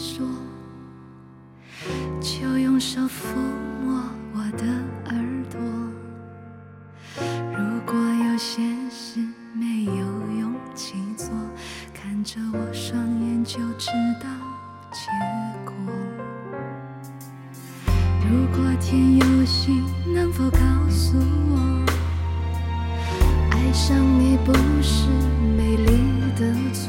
说，就用手抚摸我的耳朵。如果有些事没有勇气做，看着我双眼就知道结果。如果天有心，能否告诉我，爱上你不是美丽的错？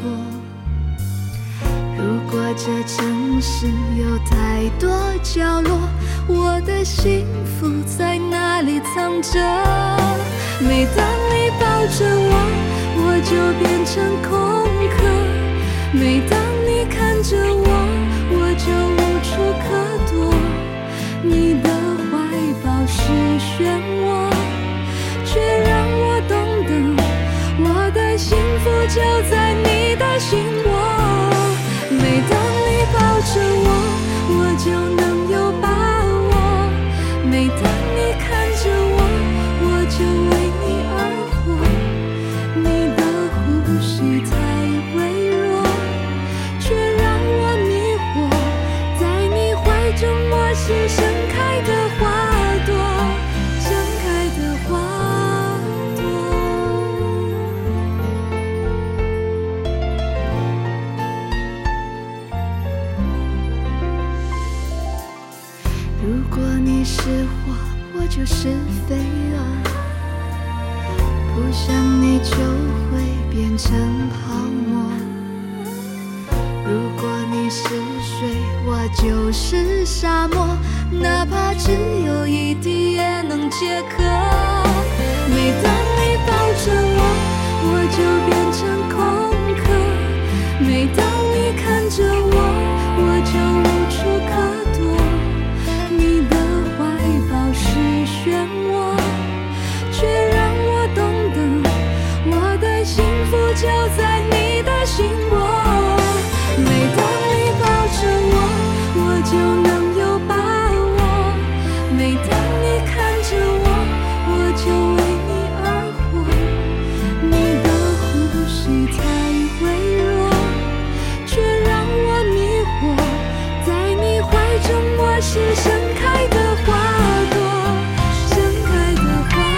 如果这城市有太多角落，我的幸福在哪里藏着？每当你抱着我，我就变成空壳；每当你看着我，我就无处可躲。你的怀抱是漩涡，却让我懂得，我的幸福就在你的心窝。每当你抱着我，我就能有把握；每当你看着我，我就为你而活。你的呼吸太微弱，却让我迷惑，在你怀中我是盛开的花朵，盛开的花朵。如果你是火，我就是飞蛾，扑向你就会变成泡沫。如果你是水，我就是沙漠，哪怕只有一滴也能解渴。每当你抱着我，我就变成空壳；每当你看着我，我就无处可躲。你的怀抱是漩涡，却让我懂得，我的幸福就在你的心窝。每当你抱着我，我就能有把握；每当你看着我，我就为你而活。你的呼吸太微弱，却让我迷惑，在你怀中我是盛开的花朵，盛开的花朵。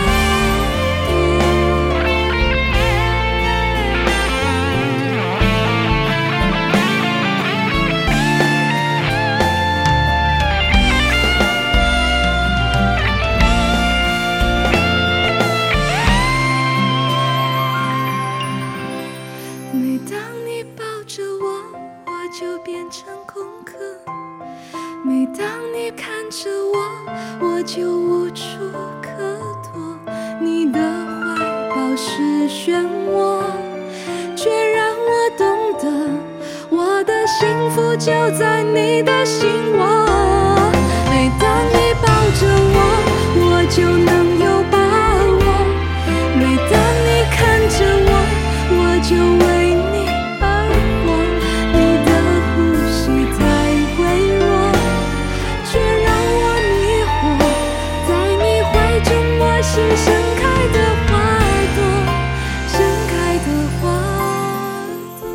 每当你抱着我，我就变成空壳；每当你看着我，我就无处可躲。你的怀抱是漩涡，却让我懂得，我的幸福就在你的心窝。每当你抱着我，我就能有把握；每当你看着我，我就为你而活。你的呼吸太微弱，却让我迷惑，在你怀中我是盛开的花朵，盛开的花朵。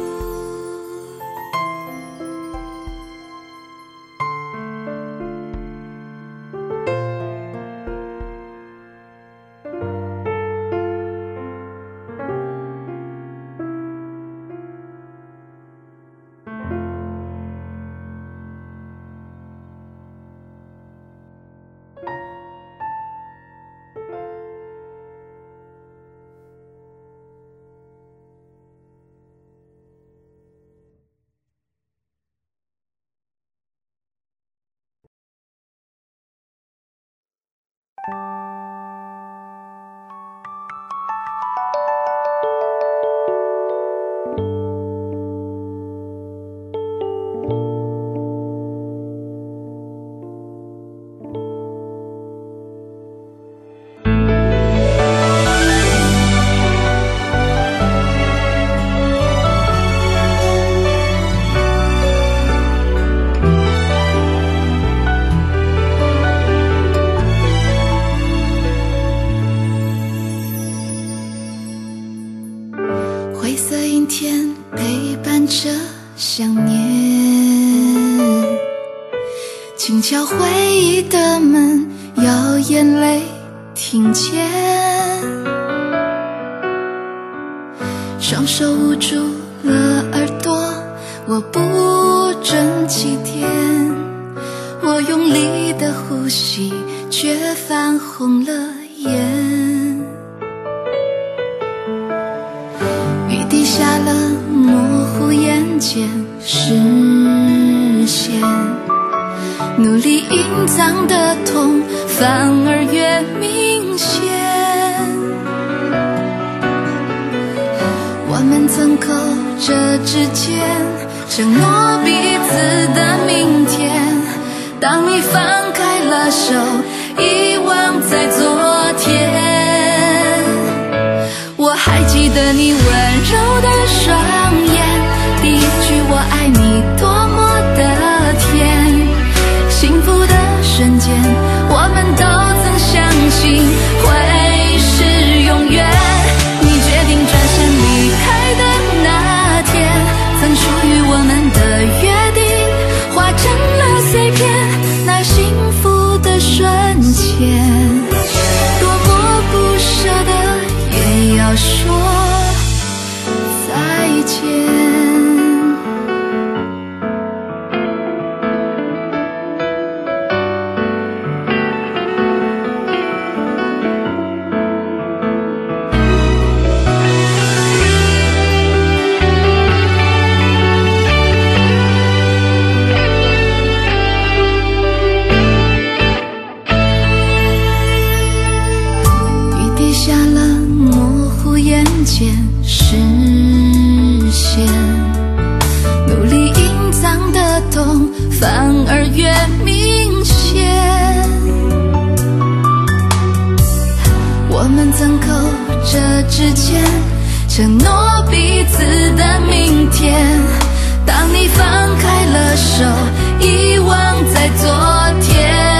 轻敲回忆的门，要眼泪听见，双手捂住了耳朵，我不准起点，我用力的呼吸，却泛红了眼。雨滴下了，模糊眼前视线，努力隐藏的痛反而越明显。我们曾扣着指尖，承诺彼此的明天，当你放开了手，遗忘在昨天。我还记得你温柔的双眼，第一句我爱你多么的甜，幸福的瞬间我们都曾相信会是永远。你决定转身离开的那天，曾属于我们的约定化成了碎片，那幸福的瞬间，多么不舍得也要说再见。视线，努力隐藏的痛反而越明显。我们曾扣着指尖，承诺彼此的明天，当你放开了手，遗忘在昨天。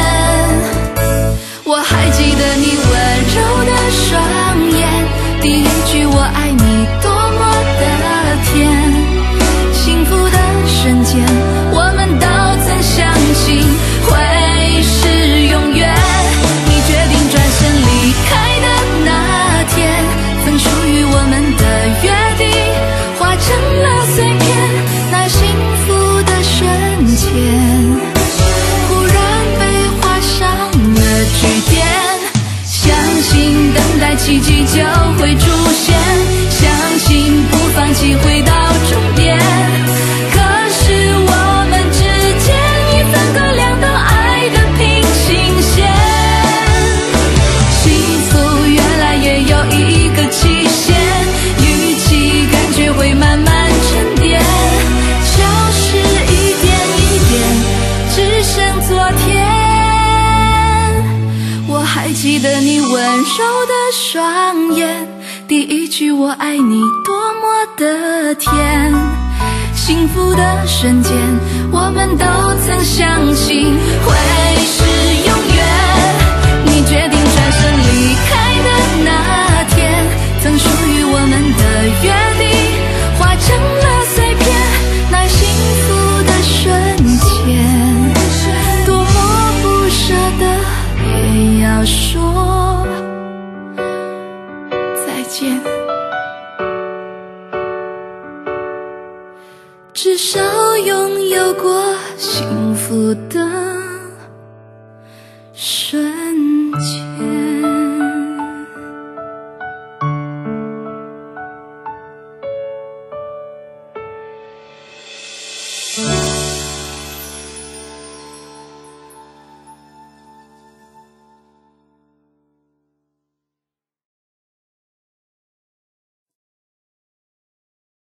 我还记得你温柔的双眼，第一句我爱你多么的甜，幸福的瞬间我们都曾相信会是永远。你决定转身离开的那天，曾属于我们的约定化成了碎片，那幸福的瞬间忽然被画上了句点。相信等待奇迹就会出现，相信不放弃会到终点。可是我们之间已分隔两道爱的平行线，幸福原来也有一个期限，预期感觉会慢慢沉淀，消失一点一点，只剩昨天。我还记得你温柔的双眼，第一句我爱你多么的甜，幸福的瞬间我们都曾相信会是永远。你决定转身离开的那天，曾属于我们的约定化成了碎片，那幸福的瞬间多么不舍得也要说再见。至少拥有过幸福的瞬间。